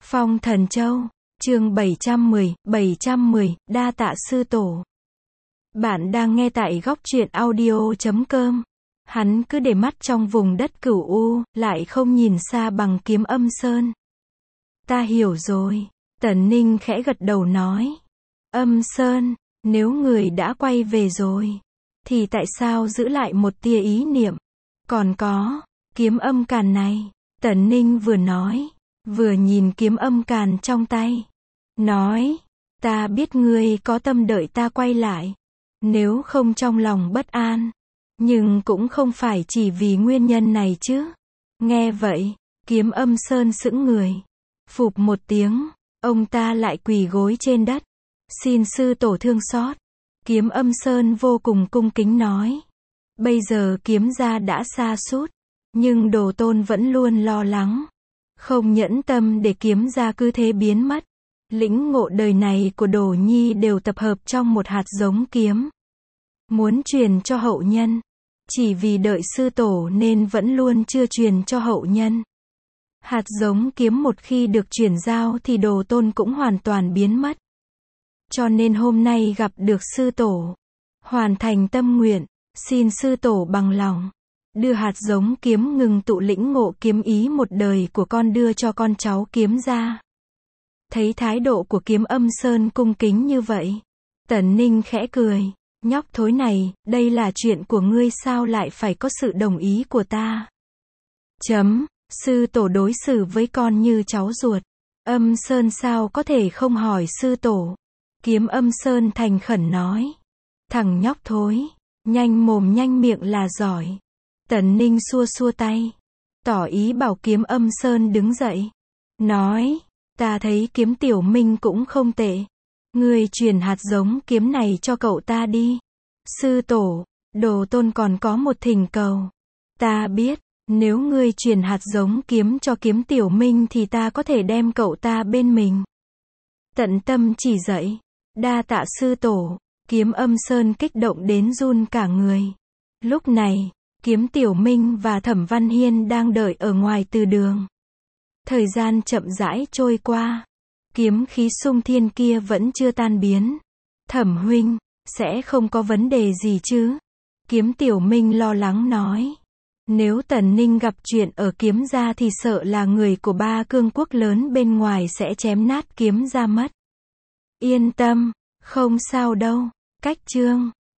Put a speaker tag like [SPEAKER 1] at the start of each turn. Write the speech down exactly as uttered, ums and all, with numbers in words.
[SPEAKER 1] Phong Thần Châu, chương bảy trăm mười, bảy trăm mười, đa tạ sư tổ. Bạn đang nghe tại góc truyện audio chấm com. Hắn cứ để mắt trong vùng đất Cửu U, lại không nhìn xa bằng Kiếm Âm Sơn. Ta hiểu rồi. Tần Ninh khẽ gật đầu nói. Âm Sơn, nếu người đã quay về rồi, thì tại sao giữ lại một tia ý niệm? Còn có, kiếm âm càn này. Tần Ninh vừa nói, vừa nhìn kiếm âm càn trong tay. Nói, ta biết ngươi có tâm đợi ta quay lại. Nếu không trong lòng bất an. Nhưng cũng không phải chỉ vì nguyên nhân này chứ. Nghe vậy, kiếm âm sơn sững người. Phụp một tiếng, ông ta lại quỳ gối trên đất. Xin sư tổ thương xót. Kiếm âm sơn vô cùng cung kính nói. Bây giờ kiếm gia đã sa sút, nhưng đồ tôn vẫn luôn lo lắng. Không nhẫn tâm để kiếm gia cứ thế biến mất. Lĩnh ngộ đời này của đồ nhi đều tập hợp trong một hạt giống kiếm. Muốn truyền cho hậu nhân. Chỉ vì đợi sư tổ nên vẫn luôn chưa truyền cho hậu nhân. Hạt giống kiếm một khi được chuyển giao thì đồ tôn cũng hoàn toàn biến mất. Cho nên hôm nay gặp được sư tổ. Hoàn thành tâm nguyện. Xin sư tổ bằng lòng. Đưa hạt giống kiếm ngừng tụ lĩnh ngộ kiếm ý một đời của con đưa cho con cháu kiếm gia. Thấy thái độ của kiếm âm sơn cung kính như vậy. Tần Ninh khẽ cười. Nhóc thối này, đây là chuyện của ngươi sao lại phải có sự đồng ý của ta? Chấm, sư tổ đối xử với con như cháu ruột. Âm sơn sao có thể không hỏi sư tổ? Kiếm âm sơn thành khẩn nói. Thằng nhóc thối, nhanh mồm nhanh miệng là giỏi. Tần Ninh xua xua tay. Tỏ ý bảo kiếm âm sơn đứng dậy. Nói, ta thấy kiếm tiểu minh cũng không tệ. Ngươi truyền hạt giống kiếm này cho cậu ta đi. Sư tổ, đồ tôn còn có một thỉnh cầu. Ta biết, nếu ngươi truyền hạt giống kiếm cho kiếm tiểu minh thì ta có thể đem cậu ta bên mình. Tận tâm chỉ dạy. Đa tạ sư tổ. Kiếm âm sơn kích động đến run cả người. Lúc này, kiếm tiểu minh và Thẩm Văn Hiên đang đợi ở ngoài từ đường. Thời gian chậm rãi trôi qua. Kiếm khí sung thiên kia vẫn chưa tan biến. Thẩm huynh, sẽ không có vấn đề gì chứ? Kiếm tiểu minh lo lắng nói. Nếu Tần Ninh gặp chuyện ở kiếm gia thì sợ là người của ba cương quốc lớn bên ngoài sẽ chém nát kiếm gia mất. Yên tâm, không sao đâu. Cách chương